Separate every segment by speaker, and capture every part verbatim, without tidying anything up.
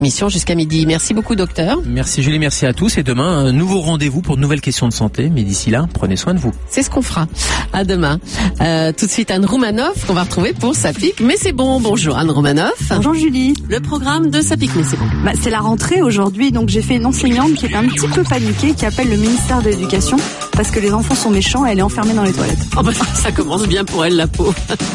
Speaker 1: Mission jusqu'à midi. Merci beaucoup, docteur.
Speaker 2: Merci Julie, merci à tous. Et demain, un nouveau rendez-vous pour de nouvelles questions de santé. Mais d'ici là, prenez soin de vous.
Speaker 1: C'est ce qu'on fera. À demain. Euh, tout de suite, Anne Roumanoff, qu'on va retrouver pour Ça pique, mais c'est bon. Bonjour Anne Roumanoff.
Speaker 3: Bonjour Julie.
Speaker 1: Le programme de Ça pique, mais c'est bon.
Speaker 3: Bah, c'est la rentrée aujourd'hui, donc j'ai fait une enseignante qui est un petit peu paniquée, qui appelle le ministère de l'Éducation parce que les enfants sont méchants et elle est enfermée dans les toilettes.
Speaker 1: Oh bah, ça commence bien pour elle, la peau.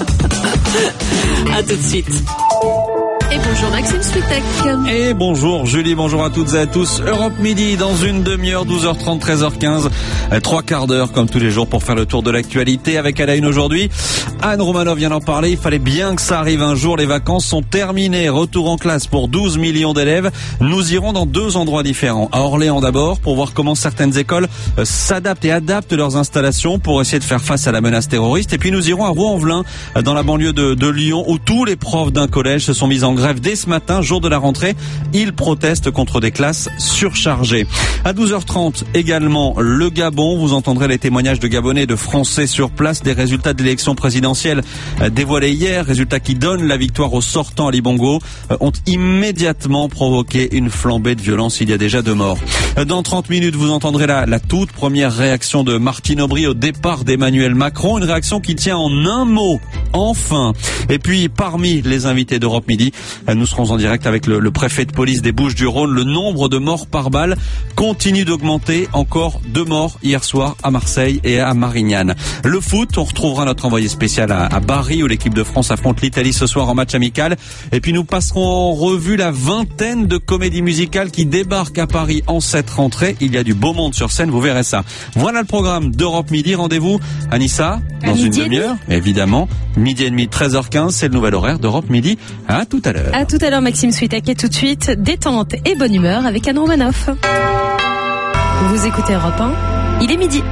Speaker 1: À tout de suite. Et bonjour Maxime Switek.
Speaker 4: Et bonjour Julie, bonjour à toutes et à tous. Europe Midi dans une demi-heure, douze heures trente, treize heures quinze. Trois quarts d'heure comme tous les jours pour faire le tour de l'actualité avec à la une aujourd'hui. Anne Roumanoff vient d'en parler, il fallait bien que ça arrive un jour. Les vacances sont terminées. Retour en classe pour douze millions d'élèves. Nous irons dans deux endroits différents. À Orléans d'abord pour voir comment certaines écoles s'adaptent et adaptent leurs installations pour essayer de faire face à la menace terroriste. Et puis nous irons à Rouen-en-Velin dans la banlieue de, de Lyon où tous les profs d'un collège se sont mis en grève dès ce matin, jour de la rentrée. Ils protestent contre des classes surchargées. À douze heures trente, également, le Gabon. Vous entendrez les témoignages de Gabonais et de Français sur place des résultats de l'élection présidentielle dévoilés hier. Résultats qui donnent la victoire aux sortants Ali Bongo ont immédiatement provoqué une flambée de violence. Il y a déjà deux morts. Dans trente minutes, vous entendrez la, la toute première réaction de Martine Aubry au départ d'Emmanuel Macron. Une réaction qui tient en un mot. Enfin. Et puis, parmi les invités d'Europe Midi, nous serons en direct avec le, le préfet de police des Bouches-du-Rhône. Le nombre de morts par balle continue d'augmenter. Encore deux morts hier soir à Marseille et à Marignane. Le foot, on retrouvera notre envoyé spécial à, à Bari où l'équipe de France affronte l'Italie ce soir en match amical. Et puis nous passerons en revue la vingtaine de comédies musicales qui débarquent à Paris en cette rentrée. Il y a du beau monde sur scène, vous verrez ça. Voilà le programme d'Europe Midi. Rendez-vous Anissa dans une demi-heure, évidemment. Midi et demi, treize heures quinze, c'est le nouvel horaire d'Europe Midi. À tout à l'heure.
Speaker 5: À tout à l'heure, Maxime Switek. Et tout de suite, détente et bonne humeur avec Anne Roumanoff. Vous écoutez Europe un, il est midi.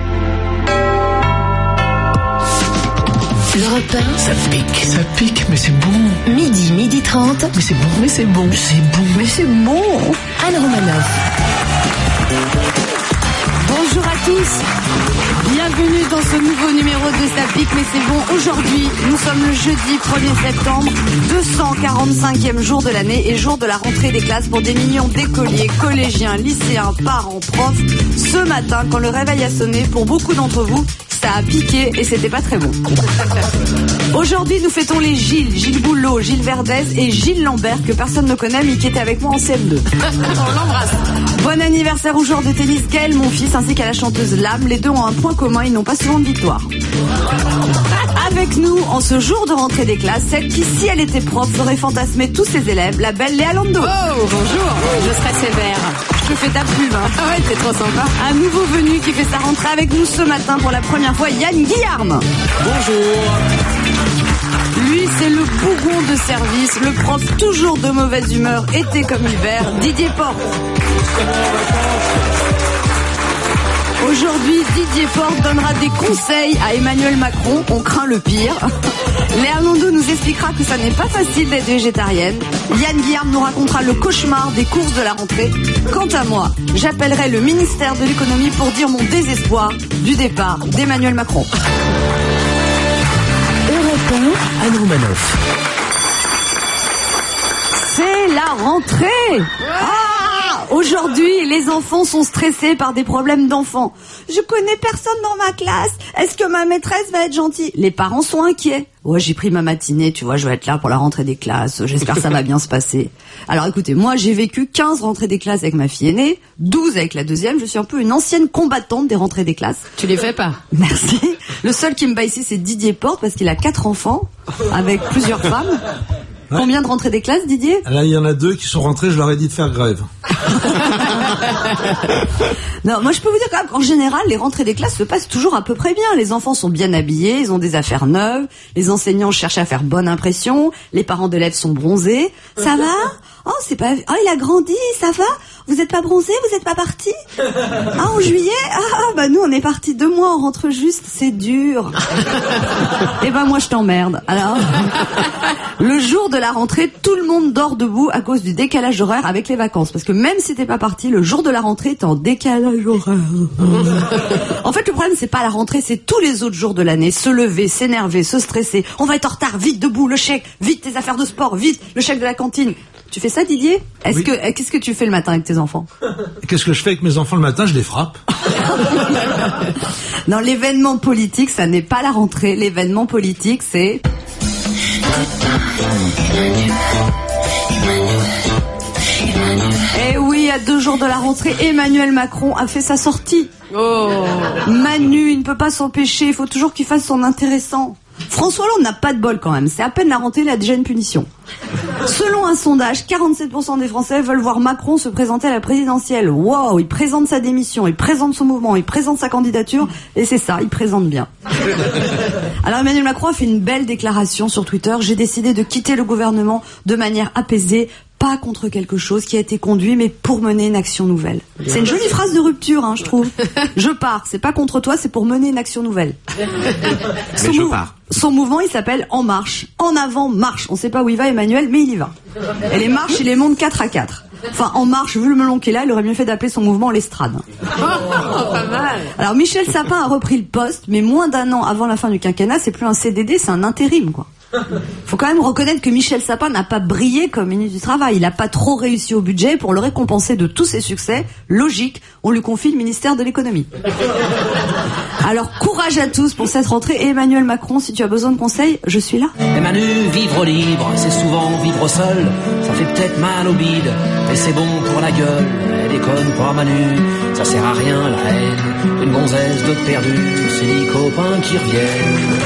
Speaker 1: L'Europe un.
Speaker 6: Ça pique, ça pique, mais c'est bon.
Speaker 1: Midi, midi trente.
Speaker 6: Mais c'est bon, mais c'est bon, c'est bon,
Speaker 1: mais c'est bon. Anne Roumanoff.
Speaker 3: Bonjour à tous, bienvenue dans ce nouveau numéro de Ça pique, mais c'est bon. Aujourd'hui, nous sommes le jeudi premier septembre, deux cent quarante-cinquième jour de l'année et jour de la rentrée des classes pour des millions d'écoliers, collégiens, lycéens, parents, profs. Ce matin, quand le réveil a sonné, pour beaucoup d'entre vous, ça a piqué et c'était pas très bon. Aujourd'hui, nous fêtons les Gilles, Gilles Boulot, Gilles Verdez et Gilles Lambert, que personne ne connaît mais qui était avec moi en C M deux.
Speaker 1: On l'embrasse.
Speaker 3: Bon anniversaire au joueur de tennis Gaël, mon fils, ainsi qu'à la chanteuse Lame. Les deux ont un point commun, ils n'ont pas souvent de victoire. Avec nous, en ce jour de rentrée des classes, celle qui, si elle était prof, ferait fantasmer tous ses élèves, la belle Léa Lando.
Speaker 1: Oh, bonjour, je serai sévère.
Speaker 3: Je te fais ta pub, hein.
Speaker 1: Ah ouais, c'est trop sympa.
Speaker 3: Un nouveau venu qui fait sa rentrée avec nous ce matin pour la première fois, Yann Guillarme.
Speaker 4: Bonjour.
Speaker 3: Lui, c'est le bougon de service, le prof toujours de mauvaise humeur, été comme hiver, Didier Porte. Aujourd'hui, Didier Porte donnera des conseils à Emmanuel Macron, on craint le pire. Léa Lando nous expliquera que ça n'est pas facile d'être végétarienne. Yann Guillarme nous racontera le cauchemar des courses de la rentrée. Quant à moi, j'appellerai le ministère de l'économie pour dire mon désespoir du départ d'Emmanuel Macron.
Speaker 6: Anne Roumanoff.
Speaker 3: C'est la rentrée. Ah, aujourd'hui, les enfants sont stressés par des problèmes d'enfants. Je connais personne dans ma classe. Est-ce que ma maîtresse va être gentille? Les parents sont inquiets. Ouais, j'ai pris ma matinée, tu vois, je vais être là pour la rentrée des classes. J'espère que ça va bien se passer. Alors écoutez, moi j'ai vécu quinze rentrées des classes avec ma fille aînée, douze avec la deuxième. Je suis un peu une ancienne combattante des rentrées des classes.
Speaker 1: Tu les fais pas?
Speaker 3: Merci. Le seul qui me bat ici, c'est Didier Porte parce qu'il a quatre enfants avec plusieurs femmes. Ouais. Combien de rentrées des classes, Didier?
Speaker 7: Là, il y en a deux qui sont rentrés, je leur ai dit de faire grève.
Speaker 3: Non, moi je peux vous dire quand même qu'en général, les rentrées des classes se passent toujours à peu près bien. Les enfants sont bien habillés, ils ont des affaires neuves, les enseignants cherchent à faire bonne impression, les parents d'élèves sont bronzés. Ça va? Oh, c'est pas... Oh, il a grandi, ça va? Vous êtes pas bronzé? Vous êtes pas parti? Ah, en juillet? Ah, bah nous, on est parti deux mois, on rentre juste, c'est dur. Eh ben, moi, je t'emmerde. Alors, le jour de la rentrée, tout le monde dort debout à cause du décalage horaire avec les vacances. Parce que même si t'es pas parti, le jour de la rentrée, t'es en décalage horaire. En fait, le problème, c'est pas la rentrée, c'est tous les autres jours de l'année. Se lever, s'énerver, se stresser. On va être en retard, vite debout, le chèque, vite tes affaires de sport, vite le chèque de la cantine. Tu fais ça, Didier? Est-ce
Speaker 7: Oui.
Speaker 3: que qu'est-ce que tu fais le matin avec tes enfants?
Speaker 7: Qu'est-ce que je fais avec mes enfants le matin? Je les frappe.
Speaker 3: Non, l'événement politique, ça n'est pas la rentrée. L'événement politique, c'est... Eh oui, à deux jours de la rentrée, Emmanuel Macron a fait sa sortie.
Speaker 1: Oh.
Speaker 3: Manu, il ne peut pas s'empêcher, il faut toujours qu'il fasse son intéressant. François Hollande n'a pas de bol quand même, c'est à peine la rentrée, il a déjà une punition. Selon un sondage, quarante-sept pour cent des Français veulent voir Macron se présenter à la présidentielle. Wow, il présente sa démission, il présente son mouvement, il présente sa candidature, et c'est ça, il présente bien. Alors Emmanuel Macron a fait une belle déclaration sur Twitter. J'ai décidé de quitter le gouvernement de manière apaisée, pas contre quelque chose qui a été conduit, mais pour mener une action nouvelle. C'est une jolie phrase de rupture, hein, je trouve. Je pars, c'est pas contre toi, c'est pour mener une action nouvelle. Son,
Speaker 8: je
Speaker 3: mou-
Speaker 8: pars.
Speaker 3: son mouvement, il s'appelle En Marche. En avant, marche. On sait pas où il va, Emmanuel, mais il y va. Et les marches, il les monte quatre à quatre. Enfin, En Marche, vu le melon qu'il a, il aurait mieux fait d'appeler son mouvement l'Estrade.
Speaker 1: Pas mal.
Speaker 3: Alors Michel Sapin a repris le poste, mais moins d'un an avant la fin du quinquennat, c'est plus un C D D, c'est un intérim, quoi. Faut quand même reconnaître que Michel Sapin n'a pas brillé comme ministre du Travail. Il n'a pas trop réussi au budget. Pour le récompenser de tous ses succès, logique, on lui confie le ministère de l'économie. Alors courage à tous pour cette rentrée. Et Emmanuel Macron, si tu as besoin de conseils, je suis là.
Speaker 9: Et Manu, vivre libre, c'est souvent vivre seul. Ça fait peut-être mal au bide, mais c'est bon pour la gueule. Elle déconne pas Manu, ça sert à rien la haine. Une gonzesse de perdu, c'est les copains qui reviennent.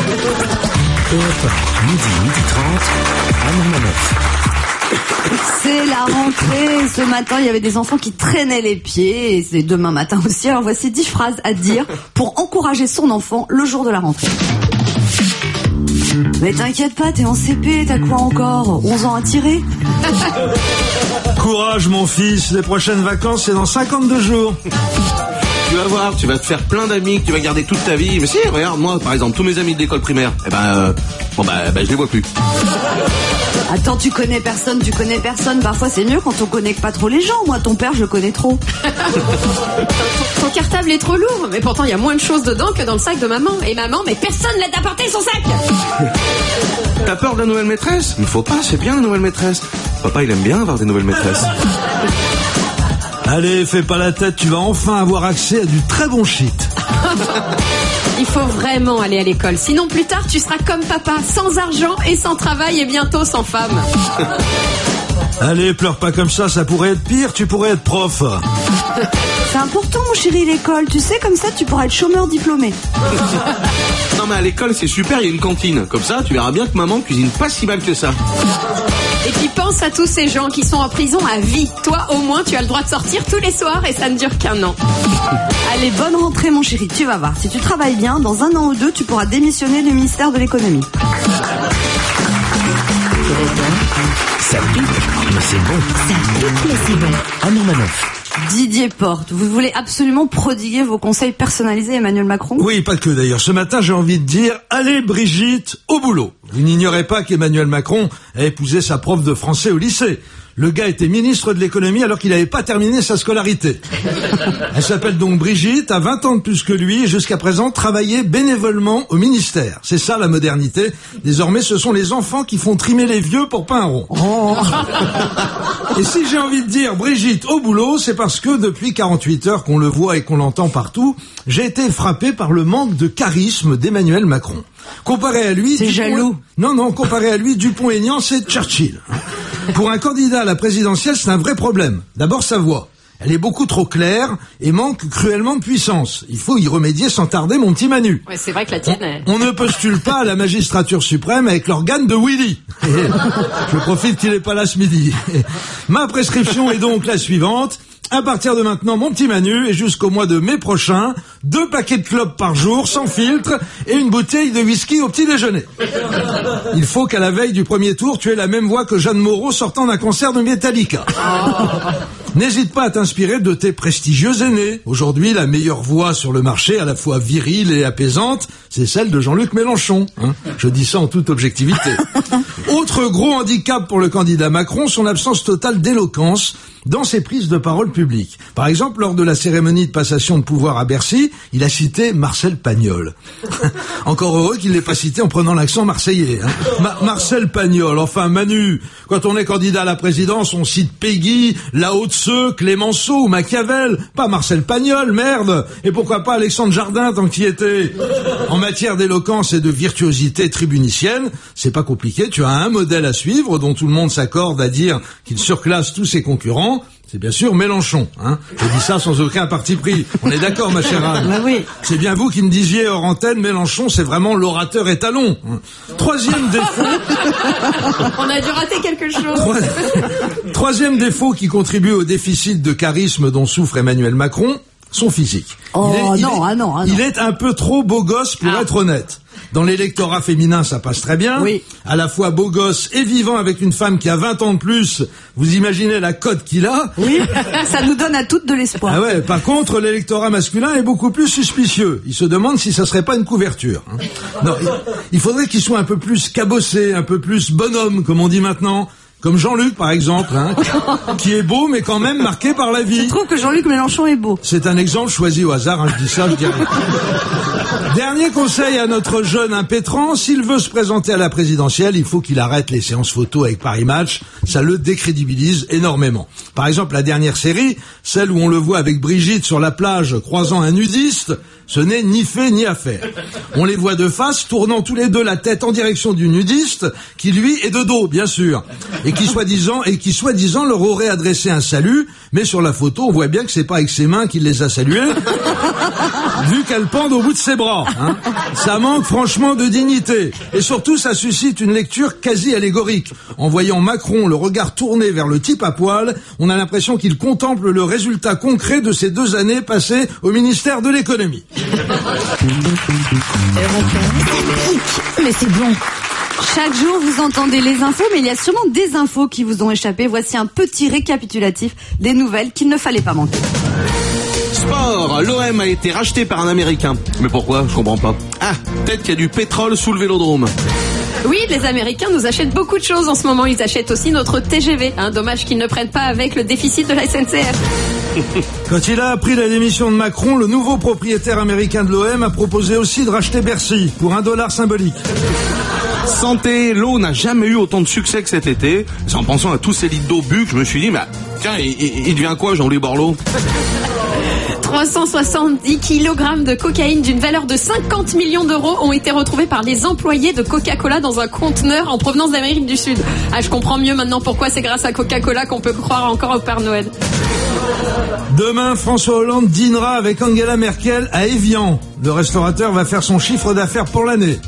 Speaker 6: Midi, midi trente, Anne Romanoff.
Speaker 3: C'est la rentrée. Ce matin, il y avait des enfants qui traînaient les pieds. Et c'est demain matin aussi. Alors voici dix phrases à dire pour encourager son enfant le jour de la rentrée. Mais t'inquiète pas, t'es en C P, t'as quoi encore? onze ans à tirer?
Speaker 7: Courage, mon fils. Les prochaines vacances, c'est dans cinquante-deux jours.
Speaker 8: Tu vas voir, tu vas te faire plein d'amis que tu vas garder toute ta vie. Mais si, regarde, moi, par exemple, tous mes amis de l'école primaire, eh ben, euh, bon bah, bah, je les vois plus.
Speaker 3: Attends, tu connais personne, tu connais personne. Parfois, c'est mieux quand on connaît pas trop les gens. Moi, ton père, je le connais trop.
Speaker 1: Ton cartable est trop lourd, mais pourtant il y a moins de choses dedans que dans le sac de maman. Et maman, mais personne l'a apporté son sac.
Speaker 8: T'as peur de la nouvelle maîtresse? Il faut pas, c'est bien la nouvelle maîtresse. Papa, il aime bien avoir des nouvelles maîtresses.
Speaker 7: Allez, fais pas la tête, tu vas enfin avoir accès à du très bon shit.
Speaker 1: Il faut vraiment aller à l'école, sinon plus tard tu seras comme papa, sans argent et sans travail et bientôt sans femme.
Speaker 7: Allez, pleure pas comme ça, ça pourrait être pire, tu pourrais être prof.
Speaker 3: C'est important, mon chéri, l'école. Tu sais, comme ça, tu pourras être chômeur diplômé.
Speaker 8: Non mais à l'école c'est super, il y a une cantine. Comme ça, tu verras bien que maman cuisine pas si mal que ça.
Speaker 1: Et puis pense à tous ces gens qui sont en prison à vie. Toi, au moins, tu as le droit de sortir tous les soirs et ça ne dure qu'un an.
Speaker 3: Allez, bonne rentrée, mon chéri. Tu vas voir. Si tu travailles bien, dans un an ou deux, tu pourras démissionner du ministère de l'économie.
Speaker 6: Ça pique, mais c'est bon. Ça pique, mais c'est bon. Anne Romanoff.
Speaker 3: Didier Porte, vous voulez absolument prodiguer vos conseils personnalisés à Emmanuel Macron?
Speaker 7: Oui, pas que d'ailleurs. Ce matin, j'ai envie de dire, allez Brigitte, au boulot. Vous n'ignorez pas qu'Emmanuel Macron a épousé sa prof de français au lycée. Le gars était ministre de l'économie alors qu'il n'avait pas terminé sa scolarité. Elle s'appelle donc Brigitte, a vingt ans de plus que lui et jusqu'à présent travaillait bénévolement au ministère. C'est ça la modernité. Désormais, ce sont les enfants qui font trimer les vieux pour pas un rond. Oh. Et si j'ai envie de dire Brigitte au boulot, c'est parce que depuis quarante-huit heures qu'on le voit et qu'on l'entend partout, j'ai été frappé par le manque de charisme d'Emmanuel Macron. Comparé à lui...
Speaker 3: C'est
Speaker 7: Dupont...
Speaker 3: jaloux.
Speaker 7: Non, non, comparé à lui, Dupont-Aignan, c'est Churchill. Pour un candidat à la présidentielle, c'est un vrai problème. D'abord, sa voix. Elle est beaucoup trop claire et manque cruellement de puissance. Il faut y remédier sans tarder, mon petit Manu.
Speaker 1: Ouais, c'est vrai que la tienne est...
Speaker 7: On, on ne postule pas à la magistrature suprême avec l'organe de Willy. Et je profite qu'il n'est pas là ce midi. Et ma prescription est donc la suivante. À partir de maintenant, mon petit Manu, et jusqu'au mois de mai prochain, deux paquets de clopes par jour, sans filtre, et une bouteille de whisky au petit déjeuner. Il faut qu'à la veille du premier tour, tu aies la même voix que Jeanne Moreau sortant d'un concert de Metallica. N'hésite pas à t'inspirer de tes prestigieux aînés. Aujourd'hui, la meilleure voix sur le marché, à la fois virile et apaisante, c'est celle de Jean-Luc Mélenchon. Hein, je dis ça en toute objectivité. Autre gros handicap pour le candidat Macron, son absence totale d'éloquence dans ses prises de parole publiques. Par exemple, lors de la cérémonie de passation de pouvoir à Bercy, il a cité Marcel Pagnol. Encore heureux qu'il l'ait pas cité en prenant l'accent marseillais. Hein. Ma- Marcel Pagnol, enfin Manu, quand on est candidat à la présidence, on cite Péguy, Lao Tse, Clémenceau ou Machiavel, pas Marcel Pagnol, merde. Et pourquoi pas Alexandre Jardin tant qu'il y était. En matière d'éloquence et de virtuosité tribunicienne, c'est pas compliqué, tu as un modèle à suivre dont tout le monde s'accorde à dire qu'il surclasse tous ses concurrents. C'est bien sûr Mélenchon, hein. Je dis ça sans aucun parti pris. On est d'accord, ma chère Anne.
Speaker 3: Bah oui.
Speaker 7: C'est bien vous qui me disiez hors antenne, Mélenchon, c'est vraiment l'orateur étalon. Troisième défaut.
Speaker 1: On a dû rater quelque chose.
Speaker 7: Trois- Troisième défaut qui contribue au déficit de charisme dont souffre Emmanuel Macron, son physique.
Speaker 3: Oh,
Speaker 7: il est,
Speaker 3: non,
Speaker 7: il est,
Speaker 3: ah non, ah non.
Speaker 7: Il est un peu trop beau gosse pour
Speaker 1: Ah.
Speaker 7: être honnête. Dans l'électorat féminin, ça passe très bien.
Speaker 3: Oui.
Speaker 7: À la fois beau gosse et vivant avec une femme qui a vingt ans de plus, vous imaginez la cote qu'il a.
Speaker 3: Oui, ça nous donne à toutes de l'espoir.
Speaker 7: Ah ouais, par contre, l'électorat masculin est beaucoup plus suspicieux. Il se demande si ça serait pas une couverture. hein. Non, il, il faudrait qu'il soit un peu plus cabossé, un peu plus bonhomme, comme on dit maintenant. Comme Jean-Luc, par exemple, hein, qui est beau, mais quand même marqué par la vie.
Speaker 3: Je trouve que Jean-Luc Mélenchon est beau.
Speaker 7: C'est un exemple choisi au hasard, hein, je dis ça, je dirais. Dernier conseil à notre jeune impétrant, s'il veut se présenter à la présidentielle, il faut qu'il arrête les séances photos avec Paris Match, ça le décrédibilise énormément. Par exemple, la dernière série, celle où on le voit avec Brigitte sur la plage croisant un nudiste, ce n'est ni fait ni à faire. On les voit de face, tournant tous les deux la tête en direction du nudiste, qui lui est de dos, bien sûr, et qui soi-disant, et qui soi-disant leur aurait adressé un salut, mais sur la photo, on voit bien que c'est pas avec ses mains qu'il les a salués, vu qu'elles pendent au bout de ses bras. Hein. Ça manque franchement de dignité. Et surtout, ça suscite une lecture quasi allégorique. En voyant Macron le regard tourné vers le type à poil, on a l'impression qu'il contemple le résultat concret de ces deux années passées au ministère de l'économie.
Speaker 3: Mais c'est bon. Chaque jour, vous entendez les infos, mais il y a sûrement des infos qui vous ont échappé. Voici un petit récapitulatif des nouvelles qu'il ne fallait pas manquer.
Speaker 8: Sport, l'O M a été racheté par un Américain. Mais pourquoi? Je comprends pas. Ah, peut-être qu'il y a du pétrole sous le Vélodrome.
Speaker 1: Oui, les Américains nous achètent beaucoup de choses en ce moment. Ils achètent aussi notre T G V. Hein, dommage qu'ils ne prennent pas avec le déficit de la S N C F.
Speaker 7: Quand il a appris la démission de Macron, le nouveau propriétaire américain de l'O M a proposé aussi de racheter Bercy pour un dollar symbolique.
Speaker 8: Santé, l'eau n'a jamais eu autant de succès que cet été. C'est en pensant à tous ces litres d'eau bu que je me suis dit, mais tiens, il, il, il devient quoi Jean-Louis Borloo?
Speaker 1: trois cent soixante-dix kilogrammes de cocaïne d'une valeur de cinquante millions d'euros ont été retrouvés par les employés de Coca-Cola dans un conteneur en provenance d'Amérique du Sud. Ah, je comprends mieux maintenant pourquoi c'est grâce à Coca-Cola qu'on peut croire encore au Père Noël.
Speaker 7: Demain, François Hollande dînera avec Angela Merkel à Évian. Le restaurateur va faire son chiffre d'affaires pour l'année.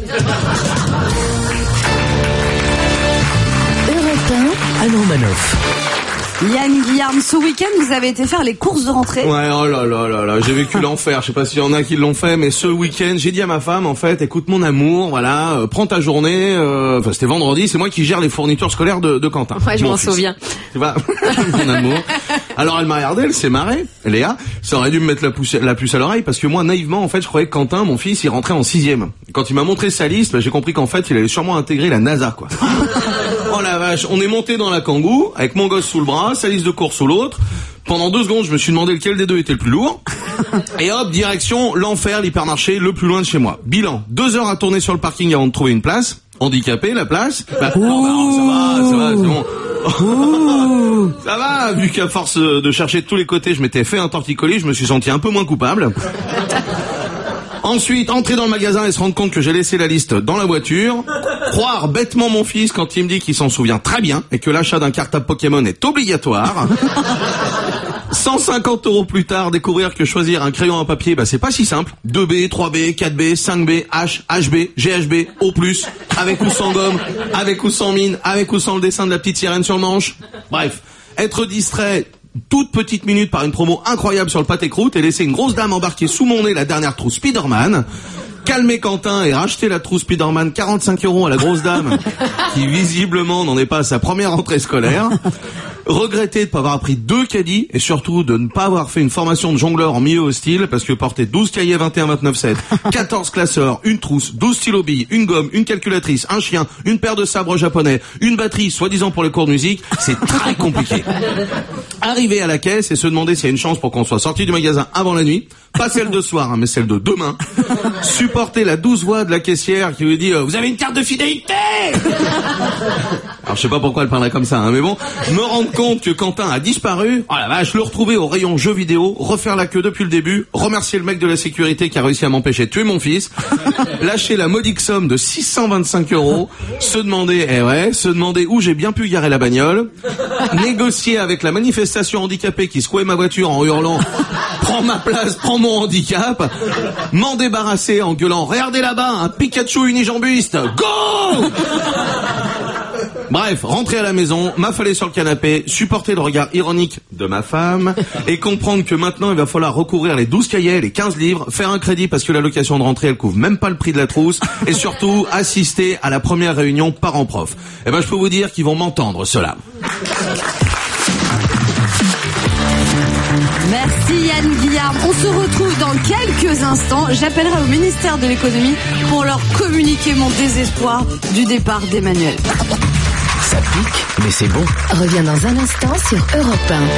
Speaker 6: Europe un, Anne Romanoff.
Speaker 3: Yann Guillaume, ce week-end, vous avez été faire les courses de rentrée.
Speaker 8: Ouais, oh là là là là, j'ai vécu l'enfer. Je sais pas s'il y en a qui l'ont fait, mais ce week-end, j'ai dit à ma femme, en fait, écoute mon amour, voilà, euh, prends ta journée. Euh, enfin, c'était vendredi, c'est moi qui gère les fournitures scolaires de, de Quentin.
Speaker 1: Ouais, je
Speaker 8: mon
Speaker 1: m'en
Speaker 8: fils.
Speaker 1: souviens.
Speaker 8: Tu vois, mon amour. Alors elle m'a regardé, elle s'est marrée. Léa, ça aurait dû me mettre la puce, la puce à l'oreille parce que moi, naïvement, en fait, je croyais que Quentin, mon fils, il rentrait en sixième. Quand il m'a montré sa liste, bah, j'ai compris qu'en fait, il allait sûrement intégrer la NASA, quoi. Oh la vache, on est monté dans la Kangoo avec mon gosse sous le bras, sa liste de courses sous l'autre. Pendant deux secondes, je me suis demandé lequel des deux était le plus lourd. Et hop, direction l'enfer, l'hypermarché le plus loin de chez moi. Bilan, deux heures à tourner sur le parking avant de trouver une place. Handicapé, la place. Bah, non, bah, ça va, ça va, c'est bon. Ça va, vu qu'à force de chercher de tous les côtés, je m'étais fait un torticolis, je me suis senti un peu moins coupable. Ensuite, entrer dans le magasin et se rendre compte que j'ai laissé la liste dans la voiture. Croire bêtement mon fils quand il me dit qu'il s'en souvient très bien et que l'achat d'un cartable Pokémon est obligatoire. cent cinquante euros plus tard, découvrir que choisir un crayon à papier, bah c'est pas si simple. deux B, trois B, quatre B, cinq B, H, H B, G H B, O plus, avec ou sans gomme, avec ou sans mine, avec ou sans le dessin de la petite sirène sur le manche. Bref, être distrait toute petite minute par une promo incroyable sur le pâté croûte et laisser une grosse dame embarquer sous mon nez la dernière trousse Spider-Man. Calmer Quentin et racheter la trousse Spider-Man quarante-cinq euros à la grosse dame qui visiblement n'en est pas à sa première rentrée scolaire. Regretter de pas avoir appris deux caddies et surtout de ne pas avoir fait une formation de jongleur en milieu hostile parce que porter douze cahiers vingt et un vingt-neuf sept, quatorze classeurs, une trousse, douze stylos billes, une gomme, une calculatrice, un chien, une paire de sabres japonais, une batterie soi-disant pour les cours de musique, c'est très compliqué. Arriver à la caisse et se demander s'il y a une chance pour qu'on soit sorti du magasin avant la nuit, pas celle de soir, hein, mais celle de demain. Supporter la douce voix de la caissière qui lui dit euh, « Vous avez une carte de fidélité ?» Alors je sais pas pourquoi elle parlerait comme ça, hein, mais bon, me rendre compte que Quentin a disparu, oh la vache, le retrouver au rayon jeux vidéo, refaire la queue depuis le début, remercier le mec de la sécurité qui a réussi à m'empêcher de tuer mon fils, lâcher la modique somme de six cent vingt-cinq euros, se demander, eh ouais, se demander où j'ai bien pu garer la bagnole, négocier avec la manifestation handicapée qui secouait ma voiture en hurlant « Prends ma place, prends mon handicap !» m'en débarrasser en gueulant « Regardez là-bas, un Pikachu unijambiste, go !» Bref, rentrer à la maison, m'affaler sur le canapé, supporter le regard ironique de ma femme et comprendre que maintenant il va falloir recouvrir les douze cahiers, les quinze livres, faire un crédit parce que la location de rentrée elle couvre même pas le prix de la trousse et surtout assister à la première réunion parents-prof. Eh ben je peux vous dire qu'ils vont m'entendre ceux-là.
Speaker 3: Merci Yann Guillard. On se retrouve dans quelques instants. J'appellerai au ministère de l'économie pour leur communiquer mon désespoir du départ d'Emmanuel.
Speaker 6: Ça pique, mais c'est bon.
Speaker 5: Reviens dans un instant sur Europe un.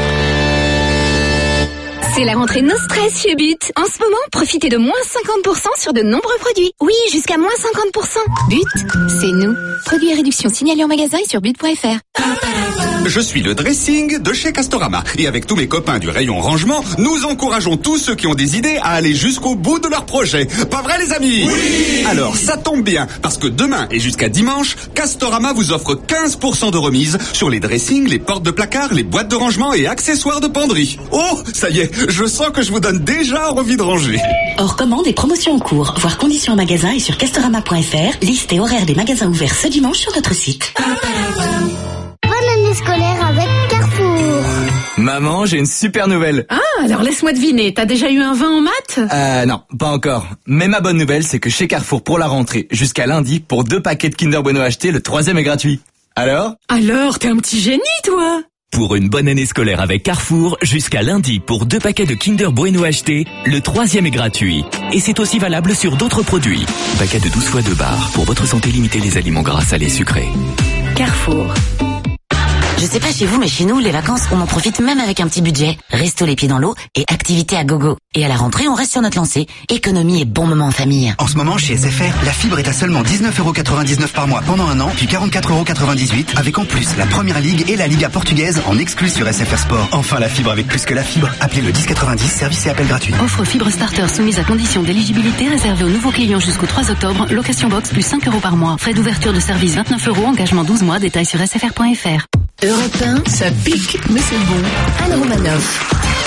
Speaker 10: C'est la rentrée No Stress chez But. En ce moment, profitez de moins cinquante pour cent sur de nombreux produits. Oui, jusqu'à moins cinquante pour cent. But, c'est nous. Produits et réductions signalés en magasin et sur but point f r.
Speaker 11: Je suis le dressing de chez Castorama. Et avec tous mes copains du rayon rangement, nous encourageons tous ceux qui ont des idées à aller jusqu'au bout de leur projet. Pas vrai les amis? Oui! Alors ça tombe bien, parce que demain et jusqu'à dimanche, Castorama vous offre quinze pour cent de remise sur les dressings, les portes de placard, les boîtes de rangement et accessoires de penderie. Oh, ça y est, je sens que je vous donne déjà envie de ranger.
Speaker 12: Hors commande et promotions en cours. Voir conditions en magasin et sur castorama point f r. Liste et horaire des magasins ouverts ce dimanche sur notre site.
Speaker 13: Bonne année scolaire avec Carrefour.
Speaker 14: Maman, j'ai une super nouvelle.
Speaker 1: Ah, alors laisse-moi deviner, t'as déjà eu un vingt en maths?
Speaker 14: Euh, non, pas encore. Mais ma bonne nouvelle, c'est que chez Carrefour, pour la rentrée, jusqu'à lundi, pour deux paquets de Kinder Bueno achetés, le troisième est gratuit. Alors?
Speaker 1: Alors, t'es un petit génie, toi!
Speaker 6: Pour une bonne année scolaire avec Carrefour, jusqu'à lundi, pour deux paquets de Kinder Bueno achetés, le troisième est gratuit. Et c'est aussi valable sur d'autres produits. Paquet de douze fois deux barres. Pour votre santé, limitez les aliments gras, salés, sucrés.
Speaker 12: Carrefour. Je sais pas chez vous, mais chez nous, les vacances, on en profite même avec un petit budget. Resto les pieds dans l'eau et activité à gogo. Et à la rentrée, on reste sur notre lancée. Économie et bon moment en famille.
Speaker 15: En ce moment, chez S F R, la fibre est à seulement dix-neuf euros quatre-vingt-dix-neuf par mois pendant un an, puis quarante-quatre euros quatre-vingt-dix-huit, avec en plus la Première Ligue et la Liga portugaise en exclu sur S F R Sport. Enfin, la fibre avec plus que la fibre. Appelez le dix quatre-vingt-dix, service et appel gratuit.
Speaker 12: Offre fibre starter soumise à condition d'éligibilité réservée aux nouveaux clients jusqu'au trois octobre. Location box plus cinq euros par mois. Frais d'ouverture de service vingt-neuf euros. Engagement douze mois. Détails sur s f r point f r.
Speaker 5: Europe un, ça pique, mais c'est bon. Anne Romanoff.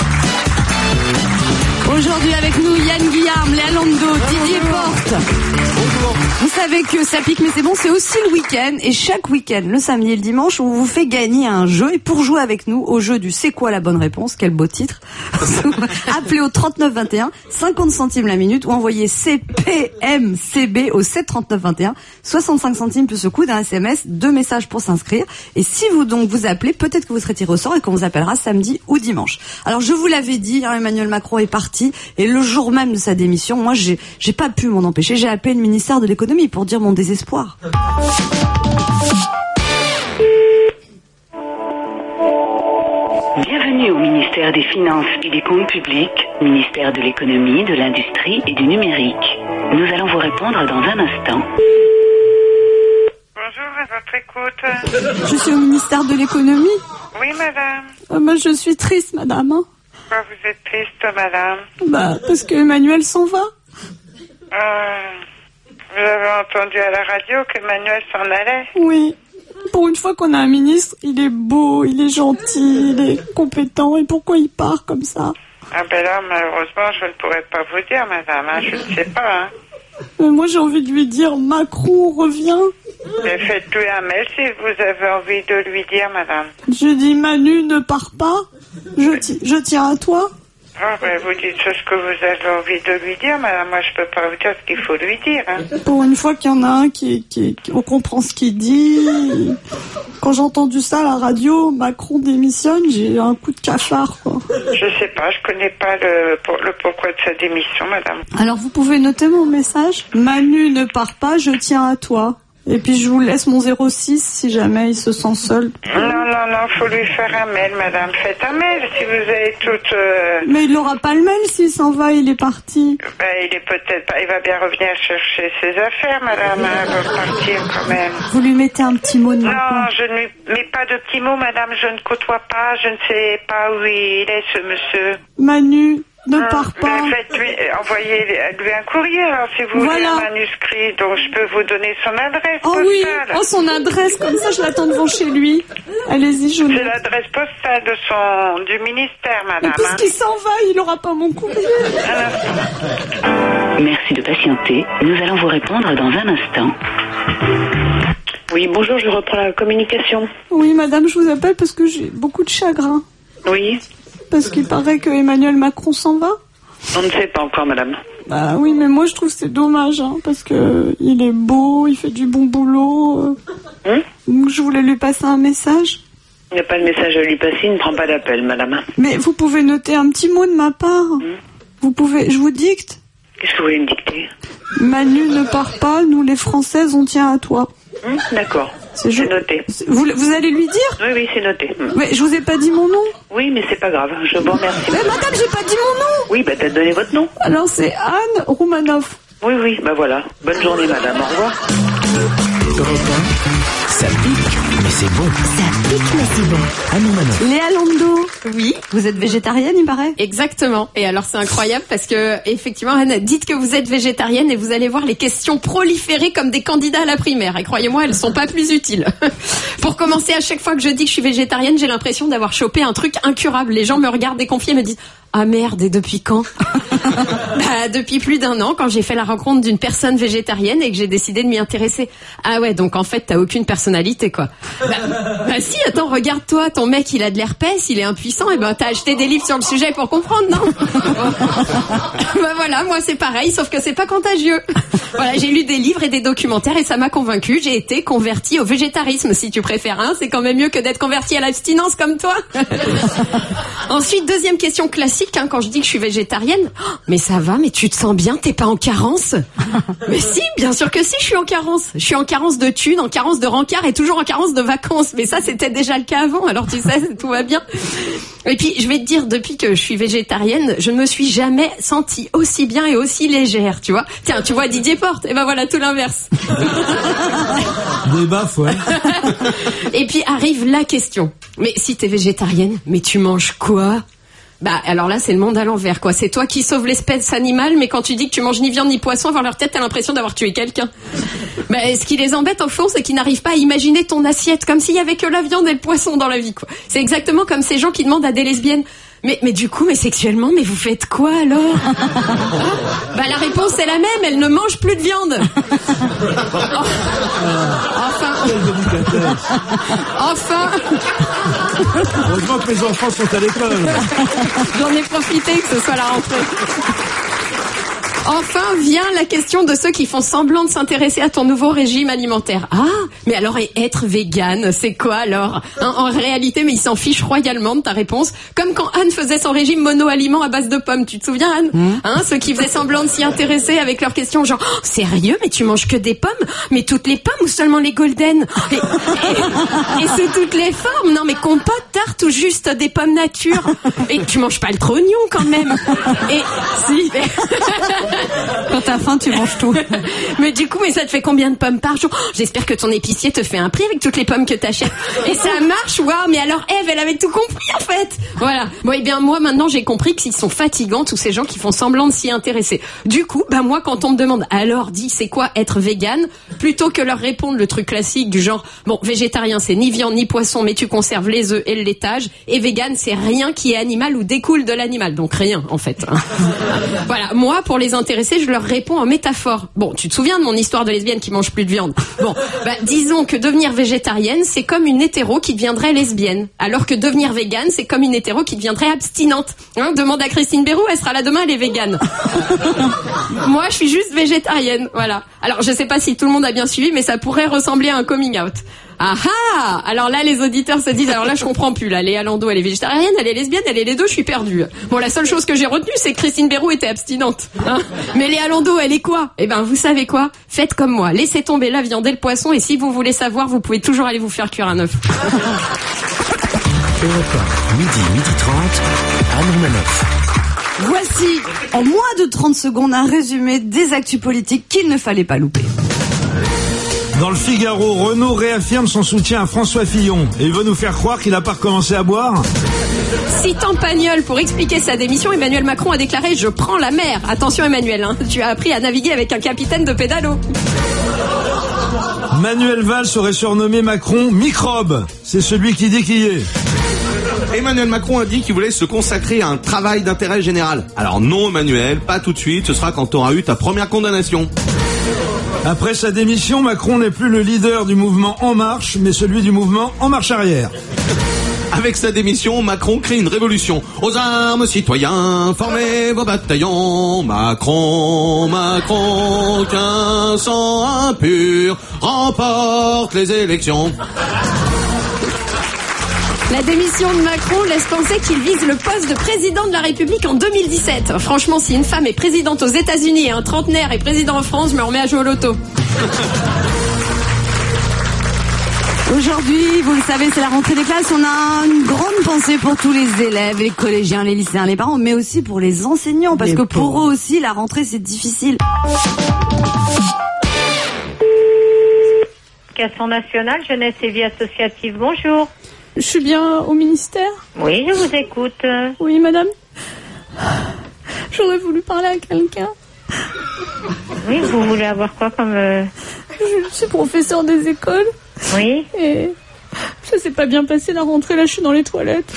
Speaker 3: Aujourd'hui avec nous Yann Guillard, Léa Lando, Didier Porte. Vous savez que ça pique mais c'est bon, c'est aussi le week-end. Et chaque week-end, le samedi et le dimanche, on vous fait gagner un jeu. Et pour jouer avec nous au jeu du C'est quoi la bonne réponse, quel beau titre, appelez au trente-neuf vingt et un, cinquante centimes la minute, ou envoyez C P M C B au sept trente-neuf vingt et un, soixante-cinq centimes plus le coût d'un S M S, deux messages pour s'inscrire. Et si vous donc vous appelez, peut-être que vous serez tiré au sort et qu'on vous appellera samedi ou dimanche. Alors je vous l'avais dit, hein, Emmanuel Macron est parti. Et le jour même de sa démission, moi j'ai j'ai pas pu m'en empêcher. J'ai appelé le ministère de l'économie pour dire mon désespoir.
Speaker 16: Bienvenue au ministère des Finances et des Comptes Publics, ministère de l'économie, de l'industrie et du numérique. Nous allons vous répondre dans un instant.
Speaker 17: Bonjour, à votre écoute.
Speaker 3: Je suis au ministère de l'économie.
Speaker 17: Oui, madame.
Speaker 3: Euh, moi je suis triste, madame.
Speaker 17: Pourquoi vous êtes triste, madame?
Speaker 3: Bah, parce que Emmanuel s'en va.
Speaker 17: Euh, vous avez entendu à la radio qu'Emmanuel s'en allait?
Speaker 3: Oui. Pour une fois qu'on a un ministre, il est beau, il est gentil, il est compétent. Et pourquoi il part comme ça?
Speaker 17: Ah ben là, malheureusement, je ne pourrais pas vous dire, madame. Hein, je ne sais pas. Hein.
Speaker 3: Mais moi, j'ai envie de lui dire, Macron, reviens.
Speaker 17: Mais faites-lui un mail si vous avez envie de lui dire, madame.
Speaker 3: Je dis, Manu, ne pars pas. Je, ti- je tiens à toi.
Speaker 17: Ah, ben, vous dites ce que vous avez envie de lui dire, madame. Moi, je peux pas vous dire ce qu'il faut lui dire. Hein.
Speaker 18: Pour une fois qu'il y en a un qui, qui, qui on comprend ce qu'il dit. Quand j'ai entendu ça à la radio, Macron démissionne, j'ai eu un coup de cafard, quoi.
Speaker 17: Je sais pas, je connais pas le, pour, le pourquoi de sa démission, madame.
Speaker 18: Alors, vous pouvez noter mon message. Manu ne part pas, je tiens à toi. Et puis je vous laisse mon zéro six si jamais il se sent seul.
Speaker 17: Non, non, non, faut lui faire un mail, madame. Faites un mail si vous avez toute... Euh...
Speaker 18: Mais il n'aura pas le mail s'il s'en va, il est parti.
Speaker 17: Ben, il est peut-être pas... Il va bien revenir chercher ses affaires, madame. Hein, va partir quand même.
Speaker 18: Vous lui mettez un petit mot de ma part.
Speaker 17: Non, je ne lui mets pas de petits mots, madame. Je ne côtoie pas, je ne sais pas où il est, ce monsieur.
Speaker 18: Manu... Ne pars pas.
Speaker 17: Ben, faites-lui, envoyez-lui un courrier, alors, si vous
Speaker 18: voilà.
Speaker 17: voulez un manuscrit. Donc, je peux vous donner son adresse
Speaker 18: oh
Speaker 17: postale.
Speaker 18: Oui, oh, son adresse, comme ça, je l'attends devant chez lui. Allez-y, je
Speaker 17: C'est l'adresse postale de son, du ministère, madame.
Speaker 18: Et puisqu'il s'en va, il n'aura pas mon courrier.
Speaker 16: Merci de patienter. Nous allons vous répondre dans un instant. Oui, bonjour, je reprends la communication.
Speaker 18: Oui, madame, je vous appelle parce que j'ai beaucoup de chagrin.
Speaker 16: Oui.
Speaker 18: Parce qu'il paraît que Emmanuel Macron s'en va.
Speaker 16: On ne sait pas encore, madame.
Speaker 18: Bah oui, mais moi je trouve que c'est dommage, hein, parce que il est beau, il fait du bon boulot.
Speaker 16: Hum
Speaker 18: Donc je voulais lui passer un message.
Speaker 16: Il n'y a pas de message à lui passer, il ne prend pas d'appel, madame.
Speaker 18: Mais vous pouvez noter un petit mot de ma part. Hum vous pouvez, je vous dicte.
Speaker 16: Qu'est-ce que vous voulez me dicter?
Speaker 18: Manu ne part pas, nous les Françaises, on tient à toi.
Speaker 16: Hum D'accord. C'est je... noté.
Speaker 18: Vous, vous allez lui dire?
Speaker 16: Oui, oui, c'est noté. Hum.
Speaker 18: Mais je vous ai pas dit mon nom.
Speaker 16: Oui, mais c'est pas grave. Je vous remercie.
Speaker 18: Mais madame, j'ai pas dit mon nom.
Speaker 16: Oui, bah t'as donné votre nom.
Speaker 18: Alors c'est Anne Roumanoff.
Speaker 16: Oui, oui, bah voilà. Bonne journée, madame. Au revoir.
Speaker 6: Ça pique, mais c'est bon.
Speaker 3: Ça pique, mais c'est bon.
Speaker 6: Anne Romanoff.
Speaker 3: Léa Lando. Oui. Vous êtes végétarienne, il paraît.
Speaker 1: Exactement. Et alors c'est incroyable parce que effectivement, Anne, dites que vous êtes végétarienne et vous allez voir les questions proliférer comme des candidats à la primaire. Et croyez-moi, elles sont pas plus utiles. Pour commencer, à chaque fois que je dis que je suis végétarienne, j'ai l'impression d'avoir chopé un truc incurable. Les gens me regardent déconfiés et me disent: ah merde, et depuis quand? Bah, depuis plus d'un an, quand j'ai fait la rencontre d'une personne végétarienne et que j'ai décidé de m'y intéresser. Ah ouais, donc en fait, t'as aucune personnalité, quoi. Bah, bah si, attends, regarde-toi, ton mec, il a de l'herpès, il est impuissant, et ben t'as acheté des livres sur le sujet pour comprendre, non? Bah voilà, moi c'est pareil, sauf que c'est pas contagieux. Voilà, j'ai lu des livres et des documentaires et ça m'a convaincu. J'ai été convertie au végétarisme, si tu préfères, hein. C'est quand même mieux que d'être convertie à l'abstinence comme toi. Ensuite, deuxième question classique, hein, quand je dis que je suis végétarienne. Oh, mais ça va, mais tu te sens bien, t'es pas en carence? Mais si, bien sûr que si, je suis en carence. Je suis en carence de thunes, en carence de rencard et toujours en carence de vacances. Mais ça, c'était déjà le cas avant, alors tu sais, tout va bien. Et puis, je vais te dire, depuis que je suis végétarienne, je ne me suis jamais sentie aussi bien et aussi légère, tu vois. Tiens, tu vois Didier Porte, et ben voilà, tout l'inverse.
Speaker 7: Des baffes, ouais.
Speaker 1: Et puis arrive la question. Mais si t'es végétarienne, mais tu manges quoi? Bah alors là c'est le monde à l'envers, quoi. C'est toi qui sauves l'espèce animale, mais quand tu dis que tu manges ni viande ni poisson, voir leur tête t'as l'impression d'avoir tué quelqu'un. Bah ce qui les embête au fond, c'est qu'ils n'arrivent pas à imaginer ton assiette, comme s'il y avait que la viande et le poisson dans la vie, quoi. C'est exactement comme ces gens qui demandent à des lesbiennes: Mais, mais du coup, mais sexuellement, mais vous faites quoi alors? Bah la réponse est la même, elles ne mangent plus de viande. Enfin. Enfin.
Speaker 7: Heureusement que mes enfants sont à l'école.
Speaker 1: J'en ai profité que ce soit la rentrée. Enfin vient la question de ceux qui font semblant de s'intéresser à ton nouveau régime alimentaire. Ah, mais alors et être végane, c'est quoi alors, hein, en réalité, mais ils s'en fichent royalement de ta réponse. Comme quand Anne faisait son régime mono-aliment à base de pommes. Tu te souviens, Anne? mmh. Hein, ceux qui faisaient semblant de s'y intéresser avec leurs questions genre: oh, sérieux, mais tu manges que des pommes? Mais toutes les pommes ou seulement les golden? Et, et, et sous toutes les formes? Non mais compote, tarte ou juste des pommes nature? Et tu manges pas le trognon quand même? Et si.
Speaker 18: Quand t'as faim, tu manges tout.
Speaker 1: Mais du coup, mais ça te fait combien de pommes par jour? Oh, j'espère que ton épicier te fait un prix avec toutes les pommes que t'achètes. Et ça marche, waouh. Mais alors Ève, elle avait tout compris en fait. Voilà. Bon, et bien moi maintenant j'ai compris qu'ils sont fatigants tous ces gens qui font semblant de s'y intéresser. Du coup, bah moi quand on me demande alors dis c'est quoi être végane, plutôt que leur répondre le truc classique du genre bon végétarien c'est ni viande ni poisson mais tu conserves les œufs et le laitage, et végane c'est rien qui est animal ou découle de l'animal, donc rien en fait. Voilà. Moi pour les intéressés, je leur réponds en métaphore. Bon, tu te souviens de mon histoire de lesbienne qui mange plus de viande? Bon, bah, disons que devenir végétarienne, c'est comme une hétéro qui deviendrait lesbienne. Alors que devenir végane, c'est comme une hétéro qui deviendrait abstinente. Hein, demande à Christine Béroux, elle sera là demain, elle est végane. Moi, je suis juste végétarienne, voilà. Alors, je sais pas si tout le monde a bien suivi, mais ça pourrait ressembler à un coming out. Ah ah! Alors là, les auditeurs se disent, alors là, je comprends plus, là. Léa Landau, elle est végétarienne, elle est lesbienne, elle est les deux, je suis perdue. Bon, la seule chose que j'ai retenue, c'est que Christine Béroux était abstinente. Hein, mais Léa Landau, elle est quoi? Eh ben, vous savez quoi? Faites comme moi. Laissez tomber la viande et le poisson, et si vous voulez savoir, vous pouvez toujours aller vous faire cuire un œuf.
Speaker 6: Midi, midi trente, Anne Romanoff.
Speaker 3: Voici, en moins de trente secondes, un résumé des actus politiques qu'il ne fallait pas louper.
Speaker 7: Dans le Figaro, Renaud réaffirme son soutien à François Fillon et il veut nous faire croire qu'il n'a pas recommencé à boire.
Speaker 1: Citant Pagnol pour expliquer sa démission, Emmanuel Macron a déclaré « Je prends la mer ». Attention Emmanuel, hein, tu as appris à naviguer avec un capitaine de pédalo.
Speaker 7: Manuel Valls aurait surnommé Macron Microbe. C'est celui qui dit qui est.
Speaker 8: Emmanuel Macron a dit qu'il voulait se consacrer à un travail d'intérêt général. Alors non Emmanuel, pas tout de suite, ce sera quand tu auras eu ta première condamnation.
Speaker 7: Après sa démission, Macron n'est plus le leader du mouvement En Marche, mais celui du mouvement En Marche Arrière.
Speaker 8: Avec sa démission, Macron crée une révolution. Aux armes, citoyens, formez vos bataillons. Macron, Macron, qu'un sang impur remporte les élections.
Speaker 1: La démission de Macron laisse penser qu'il vise le poste de président de la République en deux mille dix-sept. Franchement, si une femme est présidente aux États-Unis et un trentenaire est président en France, je me remets à jouer au loto.
Speaker 3: Aujourd'hui, vous le savez, c'est la rentrée des classes. On a une grande pensée pour tous les élèves, les collégiens, les lycéens, les parents, mais aussi pour les enseignants, parce
Speaker 18: Les
Speaker 3: que pour
Speaker 18: pauvres.
Speaker 3: eux aussi, la rentrée, c'est difficile.
Speaker 19: Éducation nationale, jeunesse et vie associative, bonjour.
Speaker 18: Je suis bien au ministère?
Speaker 19: Oui, je vous écoute.
Speaker 18: Oui, madame. J'aurais voulu parler à quelqu'un.
Speaker 19: Oui, vous voulez avoir quoi comme... euh,
Speaker 18: Je suis professeur des écoles.
Speaker 19: Oui.
Speaker 18: Et ça s'est pas bien passé la rentrée, là je suis dans les toilettes.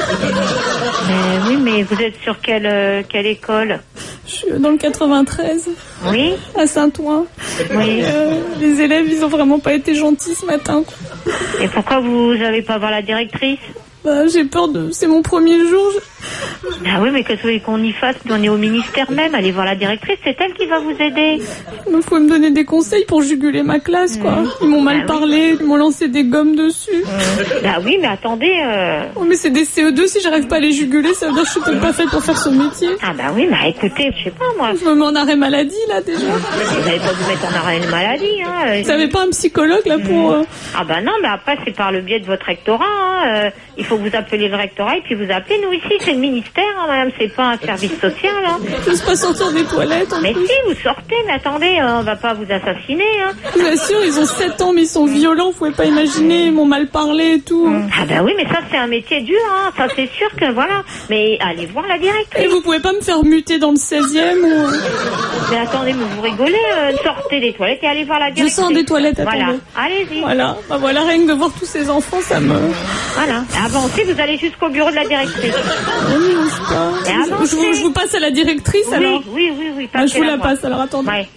Speaker 19: Euh, oui, mais vous êtes sur quelle, euh, quelle école?
Speaker 18: Je suis dans le quatre-vingt-treize.
Speaker 19: Oui.
Speaker 18: À Saint-Ouen.
Speaker 19: Oui.
Speaker 18: Et, euh, les élèves, ils ont vraiment pas été gentils ce matin, quoi.
Speaker 19: Et pourquoi vous n'avez pas voir la directrice?
Speaker 18: Bah, j'ai peur de... C'est mon premier jour. Je...
Speaker 19: Ah oui, mais que ce qu'on y fasse, on est au ministère même. Allez voir la directrice, c'est elle qui va vous aider.
Speaker 18: Il faut me donner des conseils pour juguler ma classe, quoi. Ils m'ont mal
Speaker 19: Ah oui.
Speaker 18: parlé, ils m'ont lancé des gommes dessus.
Speaker 19: Ah oui, mais attendez... Euh...
Speaker 18: Oh, mais c'est des C E deux, si j'arrive pas à les juguler, ça veut dire que je suis peut-être pas faite pour faire ce métier.
Speaker 19: Ah bah oui, bah écoutez, je sais pas moi.
Speaker 18: Je me mets en arrêt maladie, là, déjà.
Speaker 19: Vous n'allez pas vous mettre en arrêt de maladie, hein.
Speaker 18: Vous avez pas un psychologue, là, pour... euh,
Speaker 19: Ah bah non, mais après c'est par le biais de votre rectorat. Hein. Euh, il faut que vous appeliez le rectorat et puis vous appelez. Nous ici, c'est le ministère, hein, madame, c'est pas un service social. Hein.
Speaker 18: Je ne pas sortir des toilettes. En
Speaker 19: mais
Speaker 18: plus.
Speaker 19: si, vous sortez, mais attendez, euh, on va pas vous assassiner. Hein.
Speaker 18: Je vous assure, ils ont sept ans, mais ils sont violents, vous pouvez pas imaginer, ils m'ont mal parlé et tout.
Speaker 19: Ah bah oui, mais ça c'est un métier dur, hein. Ça c'est sûr que voilà. Mais allez voir la directrice.
Speaker 18: Et vous pouvez pas me faire muter dans le seizième ou...
Speaker 19: Mais attendez, mais vous rigolez, euh, sortez des toilettes et allez voir la
Speaker 18: Je
Speaker 19: directrice.
Speaker 18: sors des toilettes, attendez.
Speaker 19: Voilà, allez-y.
Speaker 18: Voilà, bah voilà, rien que de voir tous ces enfants, ça me...
Speaker 19: Voilà, avancez, vous allez jusqu'au bureau de la directrice.
Speaker 18: Oui, n'est-ce pas
Speaker 19: Et
Speaker 18: je,
Speaker 19: avancez.
Speaker 18: je vous, je vous passe à la directrice,
Speaker 19: Oui,
Speaker 18: alors
Speaker 19: oui, oui, oui,
Speaker 18: Ah, je vous la
Speaker 19: passez-la-moi.
Speaker 18: passe, alors attendez.
Speaker 19: Ouais.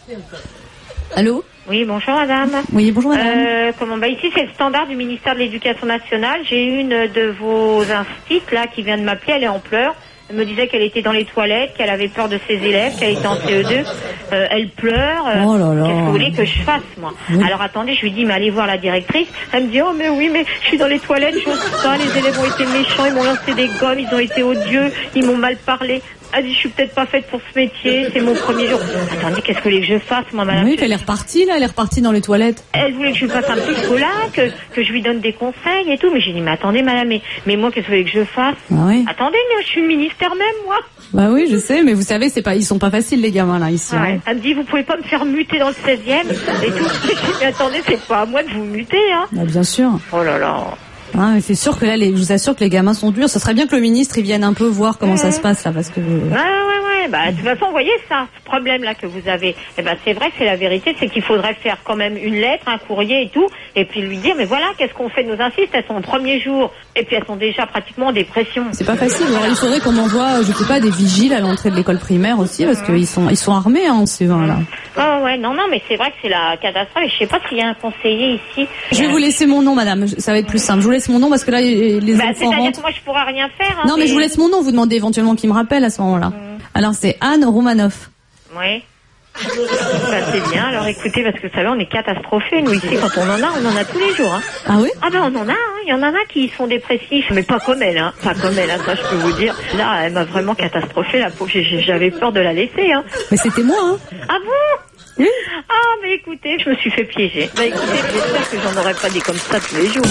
Speaker 3: Allô?
Speaker 19: Oui, bonjour madame.
Speaker 3: Oui, bonjour madame.
Speaker 19: Euh, comment bah ici c'est le standard du ministère de l'Éducation nationale. J'ai une de vos instites là qui vient de m'appeler, elle est en pleurs. Elle me disait qu'elle était dans les toilettes, qu'elle avait peur de ses élèves, qu'elle était en C E deux. Euh, elle pleure. Euh,
Speaker 3: Oh là là.
Speaker 19: Qu'est-ce que vous voulez que je fasse moi?
Speaker 3: Oui.
Speaker 19: Alors attendez, je lui dis mais allez voir la directrice. Elle me dit oh mais oui mais je suis dans les toilettes, j'ose pas. Les élèves ont été méchants, ils m'ont lancé des gommes, ils ont été odieux, ils m'ont mal parlé. Elle dit je suis peut-être pas faite pour ce métier, c'est mon premier jour. Attendez, qu'est-ce que vous voulez que je fasse moi madame?
Speaker 3: Oui, elle est repartie là, elle est repartie dans les toilettes.
Speaker 19: Elle voulait que je lui fasse un psychologue, que, que je lui donne des conseils et tout. Mais j'ai dit, mais attendez, madame, mais, mais moi, qu'est-ce que vous voulez que je fasse?
Speaker 3: Ah oui.
Speaker 19: Attendez, mais je suis le ministère même, moi.
Speaker 3: Bah oui, je sais, mais vous savez, c'est pas, ils sont pas faciles les gamins là ici.
Speaker 19: Ouais.
Speaker 3: hein.
Speaker 19: Elle me dit, vous pouvez pas me faire muter dans le seizième et tout. J'ai dit, mais attendez, c'est pas à moi de vous muter, hein.
Speaker 3: Bah, bien sûr.
Speaker 19: Oh là là.
Speaker 3: Ah, mais c'est sûr que là, les, je vous assure que les gamins sont durs. Ce serait bien que le ministre il vienne un peu voir comment ça se passe là, parce que.
Speaker 19: Ouais, ouais, ouais. ouais, bah de toute façon, vous voyez ça, ce problème-là que vous avez. Eh ben c'est vrai que c'est la vérité, c'est qu'il faudrait faire quand même une lettre, un courrier et tout, et puis lui dire, mais voilà, qu'est-ce qu'on fait de nos insistes? Elles sont au premier jour, et puis elles sont déjà pratiquement en dépression.
Speaker 20: C'est pas facile. Alors il faudrait qu'on envoie, je sais pas, des vigiles à l'entrée de l'école primaire aussi, parce qu'ils sont, ils sont armés, hein, ces vins-là.
Speaker 19: Oh ouais, non, non, mais c'est vrai que c'est la catastrophe. Et je sais pas s'il y a un conseiller ici.
Speaker 20: Je vais vous laisser mon nom, madame. Ça va être plus simple. Je vous laisse mon nom parce que là, les
Speaker 19: bah,
Speaker 20: enfants
Speaker 19: c'est-à-dire
Speaker 20: rentrent.
Speaker 19: que moi, je pourrais rien faire. Hein,
Speaker 20: non, mais je vous laisse mon nom. Vous demandez éventuellement qui me rappelle à ce moment-là. Mmh. Alors, c'est Anne Roumanoff.
Speaker 19: Oui. Bah, c'est bien. Alors, écoutez, parce que vous savez, on est catastrophés. Nous, ici, quand on en a, on en a tous les jours. Hein.
Speaker 20: Ah oui?
Speaker 19: Ah ben, on en a. Hein. Il y en a qui sont dépressifs, mais pas comme elle. Hein. Pas comme elle, hein, ça, je peux vous dire. Là, elle m'a vraiment catastrophée, la pauvre. J'avais peur de la laisser. Hein.
Speaker 20: Mais c'était moi, hein.
Speaker 19: Ah bon? Oui. Ah, mais écoutez, je me suis fait piéger. Bah écoutez, j'espère que j'en aurais pas des comme ça tous les jours.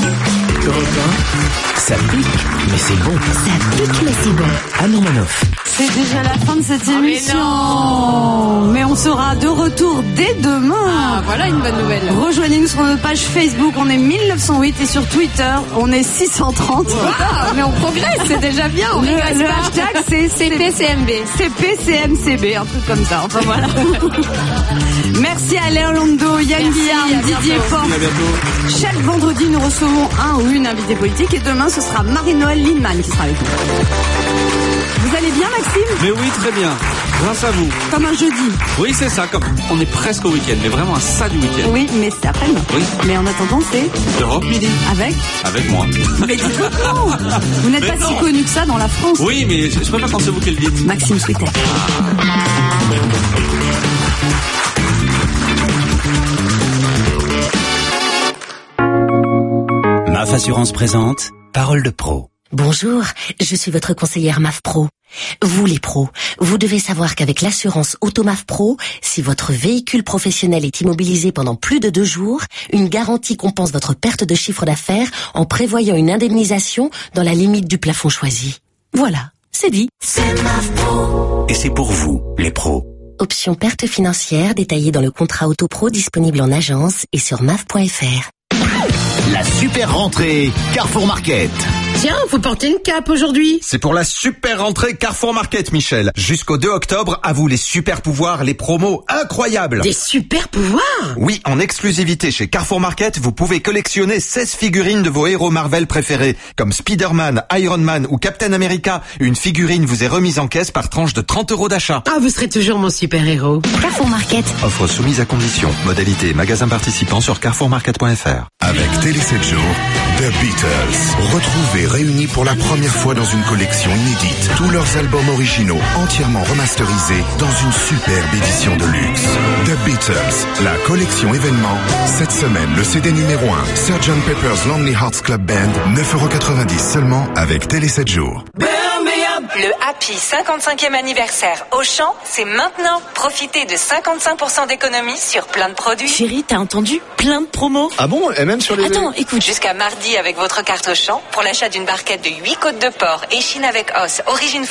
Speaker 6: Ça pique, mais c'est bon.
Speaker 12: Ça pique, mais c'est bon.
Speaker 6: Anne Romanoff.
Speaker 3: C'est déjà la fin de cette émission. Oh, mais, mais on sera de retour dès demain.
Speaker 1: Ah, voilà une bonne nouvelle.
Speaker 3: Rejoignez-nous sur notre page Facebook, on est mille neuf cent huit et sur Twitter, on est six cent trente.
Speaker 1: Wow, mais on progresse, c'est déjà bien. On
Speaker 3: le, le hashtag, c'est C P C M B. C P C M C B, un truc comme ça. Enfin voilà. Merci à Léa Lando, Yann Guillaume, Didier Fort. Chaque vendredi, nous recevons un ou une invitée politique et demain, ce sera Marie-Noël Lindemann qui sera avec nous. Vous allez bien, Maxime?
Speaker 4: Mais oui, très bien. Grâce à vous.
Speaker 3: Comme un jeudi.
Speaker 4: Oui, c'est ça. Comme on est presque au week-end, mais vraiment un ça du week-end.
Speaker 3: Oui, mais c'est après-demain.
Speaker 4: Oui.
Speaker 3: Mais en attendant, c'est
Speaker 4: Europe Midi.
Speaker 3: Avec
Speaker 4: Avec moi.
Speaker 3: Mais dites-le non. Vous n'êtes
Speaker 4: mais
Speaker 3: pas
Speaker 4: non.
Speaker 3: si connu que ça dans la France.
Speaker 4: Oui, mais je préfère quand c'est vous qui le dites.
Speaker 3: Maxime Souitet.
Speaker 15: M A F Assurance présente Parole de Pro.
Speaker 12: Bonjour, je suis votre conseillère M A F Pro. Vous les pros, vous devez savoir qu'avec l'assurance Auto M A F Pro, si votre véhicule professionnel est immobilisé pendant plus de deux jours, une garantie compense votre perte de chiffre d'affaires en prévoyant une indemnisation dans la limite du plafond choisi. Voilà, c'est dit. C'est M A F Pro.
Speaker 15: Et c'est pour vous, les pros.
Speaker 12: Option perte financière détaillée dans le contrat Auto Pro disponible en agence et sur maf point f r.
Speaker 21: La super rentrée Carrefour Market.
Speaker 22: Tiens, vous portez une cape aujourd'hui.
Speaker 21: C'est pour la super rentrée Carrefour Market, Michel. Jusqu'au deux octobre, à vous les super pouvoirs, les promos incroyables.
Speaker 22: Des super pouvoirs?
Speaker 21: Oui, en exclusivité chez Carrefour Market, vous pouvez collectionner seize figurines de vos héros Marvel préférés, comme Spider-Man, Iron Man ou Captain America. Une figurine vous est remise en caisse par tranche de trente euros d'achat.
Speaker 22: Ah, vous serez toujours mon super héros.
Speaker 12: Carrefour Market.
Speaker 21: Offre soumise à condition. Modalité magasin participant sur carrefour market point f r.
Speaker 23: Avec Télé sept jours, The Beatles. Retrouvés réunis pour la première fois dans une collection inédite. Tous leurs albums originaux entièrement remasterisés dans une superbe édition de luxe. The Beatles, la collection événement. Cette semaine, le C D numéro un, sergeant Pepper's Lonely Hearts Club Band, neuf euros quatre-vingt-dix seulement avec Télé sept jours.
Speaker 24: Le Happy cinquante-cinquième anniversaire Auchan, c'est maintenant. Profitez de cinquante-cinq pour cent d'économie sur plein de produits.
Speaker 12: Chérie, t'as entendu? Plein de promos.
Speaker 21: Ah bon? Et même sur les...
Speaker 24: Attends, écoute. Jusqu'à mardi avec votre carte Auchan, pour l'achat d'une barquette de huit côtes de porc échine avec os, origine